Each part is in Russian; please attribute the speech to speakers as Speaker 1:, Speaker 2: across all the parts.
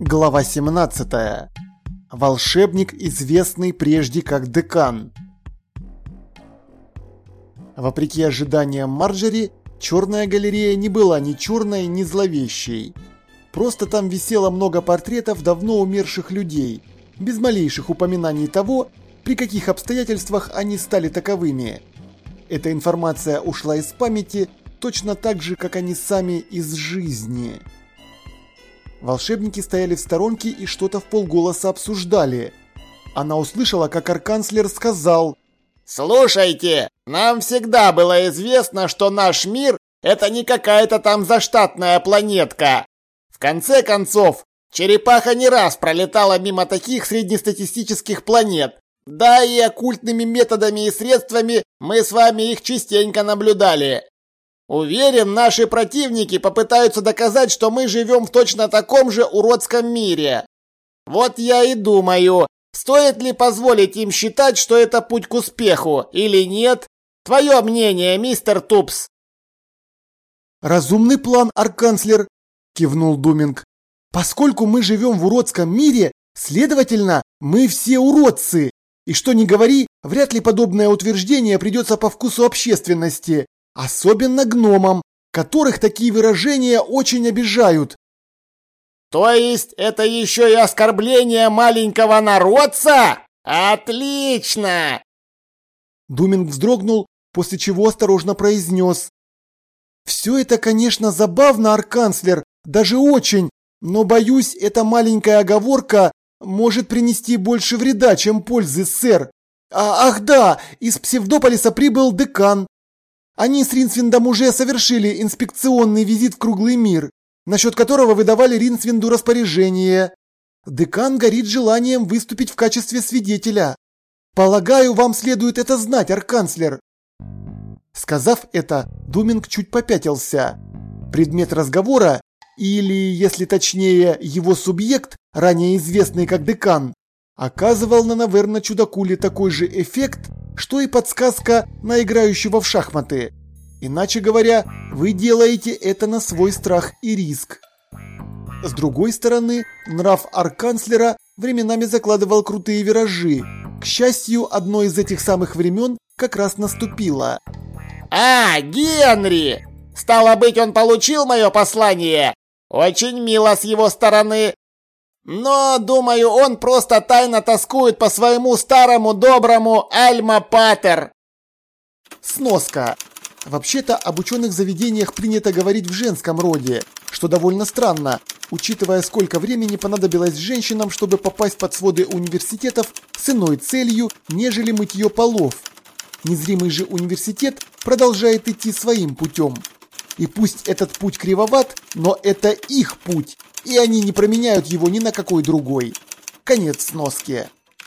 Speaker 1: Глава 17. Волшебник, известный прежде как Декан. Вопреки ожиданиям Марджери, черная галерея не была ни черной, ни зловещей. Просто там висело много портретов давно умерших людей, без малейших упоминаний того, при каких обстоятельствах они стали таковыми. Эта информация ушла из памяти точно так же, как они сами из жизни. Волшебники стояли в сторонке и что-то вполголоса обсуждали. Она услышала, как арканцлер сказал:
Speaker 2: «Слушайте, нам всегда было известно, что наш мир – это не какая-то там заштатная планетка. В конце концов, черепаха не раз пролетала мимо таких среднестатистических планет. Да и оккультными методами и средствами мы с вами их частенько наблюдали. Уверен, наши противники попытаются доказать, что мы живем в точно таком же уродском мире. Вот я и думаю, стоит ли позволить им считать, что это путь к успеху, или нет? Твое мнение, мистер Тупс?»
Speaker 1: «Разумный план, арканцлер», – кивнул Думинг. «Поскольку мы живем в уродском мире, следовательно, мы все уродцы. И что ни говори, вряд ли подобное утверждение придется по вкусу общественности. Особенно гномам, которых такие выражения очень обижают».
Speaker 2: «То есть это еще и оскорбление маленького народца? Отлично!»
Speaker 1: Думинг вздрогнул, после чего осторожно произнес: «Все это, конечно, забавно, арканцлер, даже очень, но, боюсь, эта маленькая оговорка может принести больше вреда, чем пользы, сэр. Ах да, из Псевдополиса прибыл Декан. Они с Ринсвиндом уже совершили инспекционный визит в круглый мир, насчет которого выдавали Ринсвинду распоряжение. Декан горит желанием выступить в качестве свидетеля. Полагаю, вам следует это знать, арканцлер». Сказав это, Думинг чуть попятился. Предмет разговора, или, если точнее, его субъект, ранее известный как Декан, оказывал на Наверно чудакуле такой же эффект, что и подсказка на играющего в шахматы. Иначе говоря, вы делаете это на свой страх и риск. С другой стороны, нрав арканцлера временами закладывал крутые виражи. К счастью, одно из этих самых времен как раз наступило.
Speaker 2: Генри! Стало быть, он получил мое послание? Очень мило с его стороны. Но, думаю, он просто тайно тоскует по своему старому доброму Альма-Патер».
Speaker 1: Сноска. Вообще-то об ученых заведениях принято говорить в женском роде, что довольно странно, учитывая, сколько времени понадобилось женщинам, чтобы попасть под своды университетов с иной целью, нежели мытье полов. Незримый же университет продолжает идти своим путем. И пусть этот путь кривоват, но это их путь, и они не променяют его ни на какой другой. Конец сноски.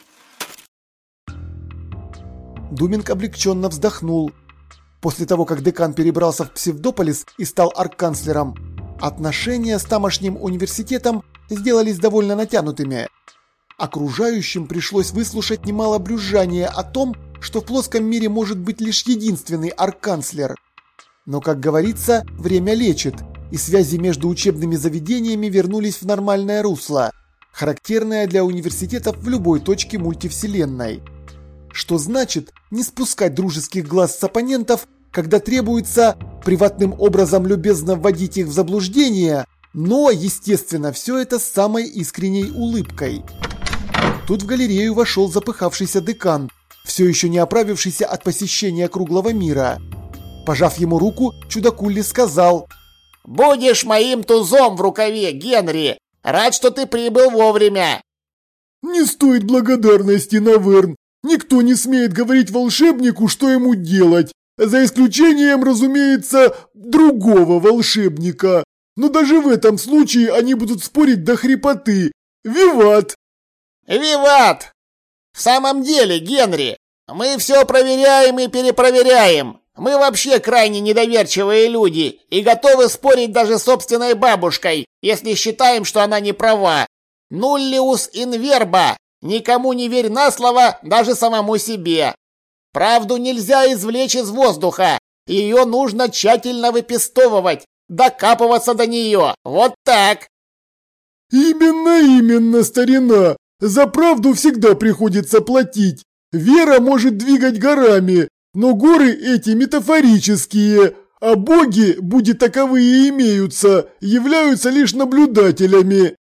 Speaker 1: Думинг облегченно вздохнул. После того, как Декан перебрался в Псевдополис и стал арканцлером, отношения с тамошним университетом сделались довольно натянутыми. Окружающим пришлось выслушать немало брюзжания о том, что в плоском мире может быть лишь единственный арканцлер. Но, как говорится, время лечит, и связи между учебными заведениями вернулись в нормальное русло, характерное для университетов в любой точке мультивселенной. Что значит не спускать дружеских глаз с оппонентов, когда требуется приватным образом любезно вводить их в заблуждение, но, естественно, все это с самой искренней улыбкой. Тут в галерею вошел запыхавшийся Декан, все еще не оправившийся от посещения круглого мира. Пожав ему руку, чудакулли сказал:
Speaker 2: «Будешь моим тузом в рукаве, Генри! Рад, что ты прибыл вовремя!»
Speaker 3: «Не стоит благодарности, Наверн. Никто не смеет говорить волшебнику, что ему делать, за исключением, разумеется, другого волшебника. Но даже в этом случае они будут спорить до хрипоты. Виват!»
Speaker 2: «Виват! В самом деле, Генри, мы все проверяем и перепроверяем. Мы вообще крайне недоверчивые люди и готовы спорить даже с собственной бабушкой, если считаем, что она не права. Nullius in verba. Никому не верь на слово, даже самому себе. Правду нельзя извлечь из воздуха. Ее нужно тщательно выпестовывать, докапываться до нее. Вот так.
Speaker 3: Именно, старина. За правду всегда приходится платить. Вера может двигать горами, но горы эти метафорические, а боги, будь таковые имеются, являются лишь наблюдателями.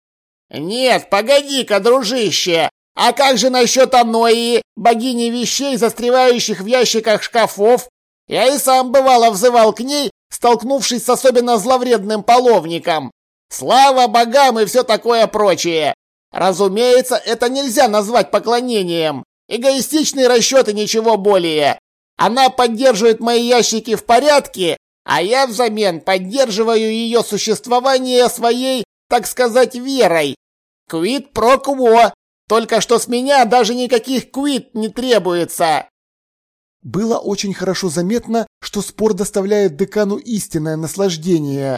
Speaker 2: Нет, погоди-ка, дружище. А как же насчет Анои, богини вещей, застревающих в ящиках шкафов? Я и сам бывало взывал к ней, столкнувшись с особенно зловредным половником. Слава богам и все такое прочее. Разумеется, это нельзя назвать поклонением. Эгоистичные расчеты, ничего более. Она поддерживает мои ящики в порядке, а я взамен поддерживаю ее существование своей, так сказать, верой. Quid pro quo. Только что с меня даже никаких квит не требуется.
Speaker 1: Было очень хорошо заметно, что спор доставляет декану истинное наслаждение.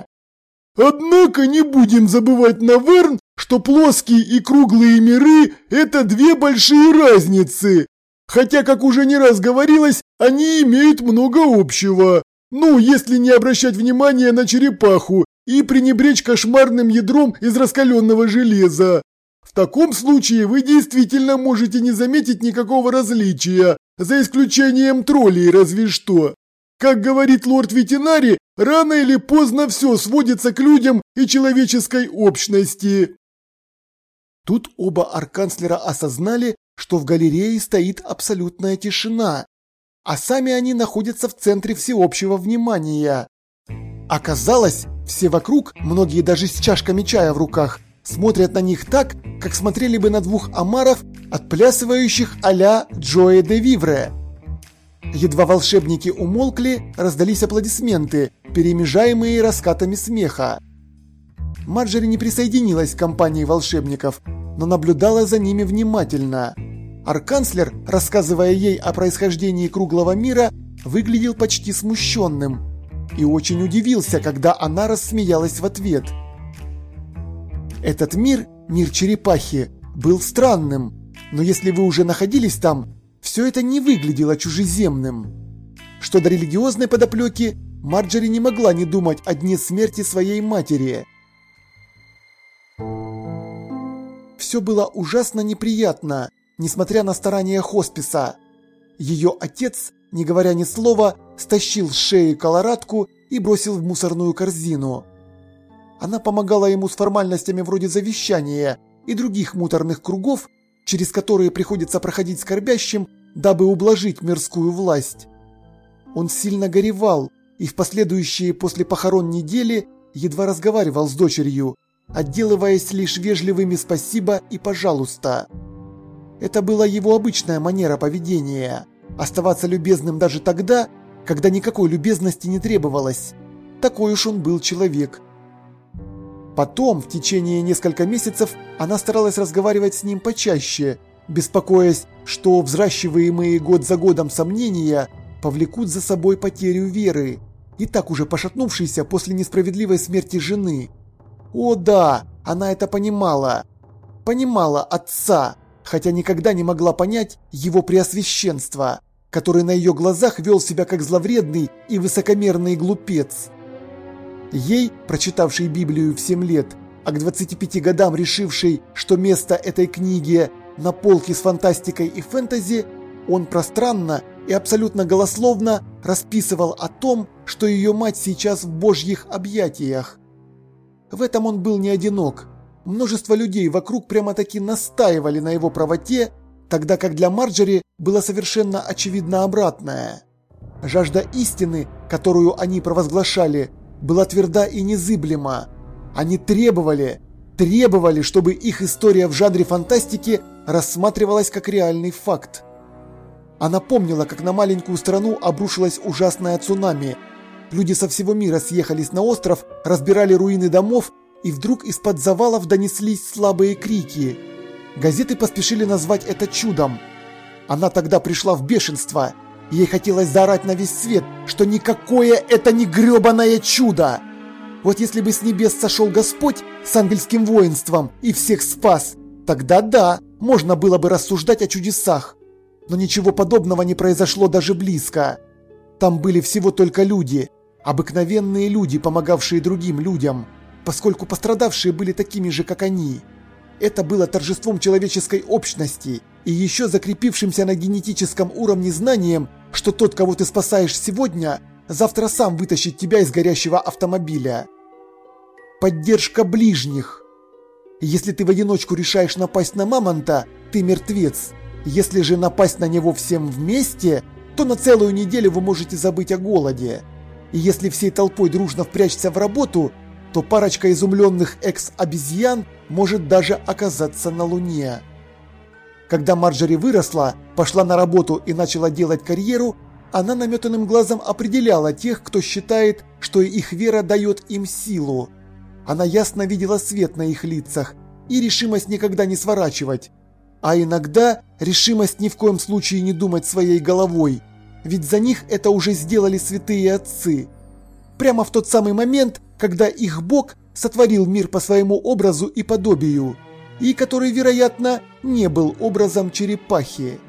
Speaker 3: Однако не будем забывать, Наверн, что плоские и круглые миры – это две большие разницы. Хотя, как уже не раз говорилось, они имеют много общего. Ну, если не обращать внимания на черепаху и пренебречь кошмарным ядром из раскаленного железа. В таком случае вы действительно можете не заметить никакого различия, за исключением троллей разве что. Как говорит лорд Ветинари, рано или поздно все сводится к людям и человеческой общности.
Speaker 1: Тут оба арканцлера осознали, что в галерее стоит абсолютная тишина, а сами они находятся в центре всеобщего внимания. Оказалось, все вокруг, многие даже с чашками чая в руках, смотрят на них так, как смотрели бы на двух омаров, отплясывающих а-ля Джоэ де Вивре. Едва волшебники умолкли, раздались аплодисменты, перемежаемые раскатами смеха. Марджери не присоединилась к компании волшебников, но наблюдала за ними внимательно. Арканцлер, рассказывая ей о происхождении круглого мира, выглядел почти смущенным и очень удивился, когда она рассмеялась в ответ. Этот мир, мир черепахи, был странным, но если вы уже находились там, все это не выглядело чужеземным. Что до религиозной подоплеки, Марджери не могла не думать о дне смерти своей матери. Все было ужасно неприятно, несмотря на старания хосписа. Ее отец, не говоря ни слова, стащил с шеи колорадку и бросил в мусорную корзину. Она помогала ему с формальностями вроде завещания и других муторных кругов, через которые приходится проходить скорбящим, дабы ублажить мирскую власть. Он сильно горевал и в последующие после похорон недели едва разговаривал с дочерью, отделываясь лишь вежливыми «спасибо» и «пожалуйста». Это была его обычная манера поведения – оставаться любезным даже тогда, когда никакой любезности не требовалось. Такой уж он был человек. Потом, в течение нескольких месяцев, она старалась разговаривать с ним почаще, беспокоясь, что взращиваемые год за годом сомнения повлекут за собой потерю веры, и так уже пошатнувшейся после несправедливой смерти жены. О да, она это понимала. Понимала отца, хотя никогда не могла понять его преосвященство, который на ее глазах вел себя как зловредный и высокомерный глупец. Ей, прочитавшей Библию в 7 лет, а к 25 годам решившей, что место этой книги на полке с фантастикой и фэнтези, он пространно и абсолютно голословно расписывал о том, что ее мать сейчас в божьих объятиях. В этом он был не одинок. Множество людей вокруг прямо-таки настаивали на его правоте, тогда как для Марджери было совершенно очевидно обратное. Жажда истины, которую они провозглашали, была тверда и незыблема. Они требовали, чтобы их история в жанре фантастики рассматривалась как реальный факт. Она помнила, как на маленькую страну обрушилось ужасное цунами. Люди со всего мира съехались на остров, разбирали руины домов, и вдруг из-под завалов донеслись слабые крики. Газеты поспешили назвать это чудом. Она тогда пришла в бешенство. Ей хотелось заорать на весь свет, что никакое это не гребаное чудо. Вот если бы с небес сошел Господь с ангельским воинством и всех спас, тогда да, можно было бы рассуждать о чудесах. Но ничего подобного не произошло даже близко. Там были всего только люди, обыкновенные люди, помогавшие другим людям. поскольку пострадавшие были такими же, как они. Это было торжеством человеческой общности и еще закрепившимся на генетическом уровне знанием, что тот, кого ты спасаешь сегодня, завтра сам вытащит тебя из горящего автомобиля. Поддержка ближних. Если ты в одиночку решаешь напасть на мамонта, ты мертвец. Если же напасть на него всем вместе, то на целую неделю вы можете забыть о голоде. И если всей толпой дружно впрячься в работу, то парочка изумленных экс-обезьян может даже оказаться на Луне. Когда Марджори выросла, пошла на работу и начала делать карьеру, она наметанным глазом определяла тех, кто считает, что их вера дает им силу. Она ясно видела свет на их лицах и решимость никогда не сворачивать. А иногда решимость ни в коем случае не думать своей головой, ведь за них это уже сделали святые отцы. Прямо в тот самый момент, когда их Бог сотворил мир по своему образу и подобию, и который, вероятно, не был образом черепахи.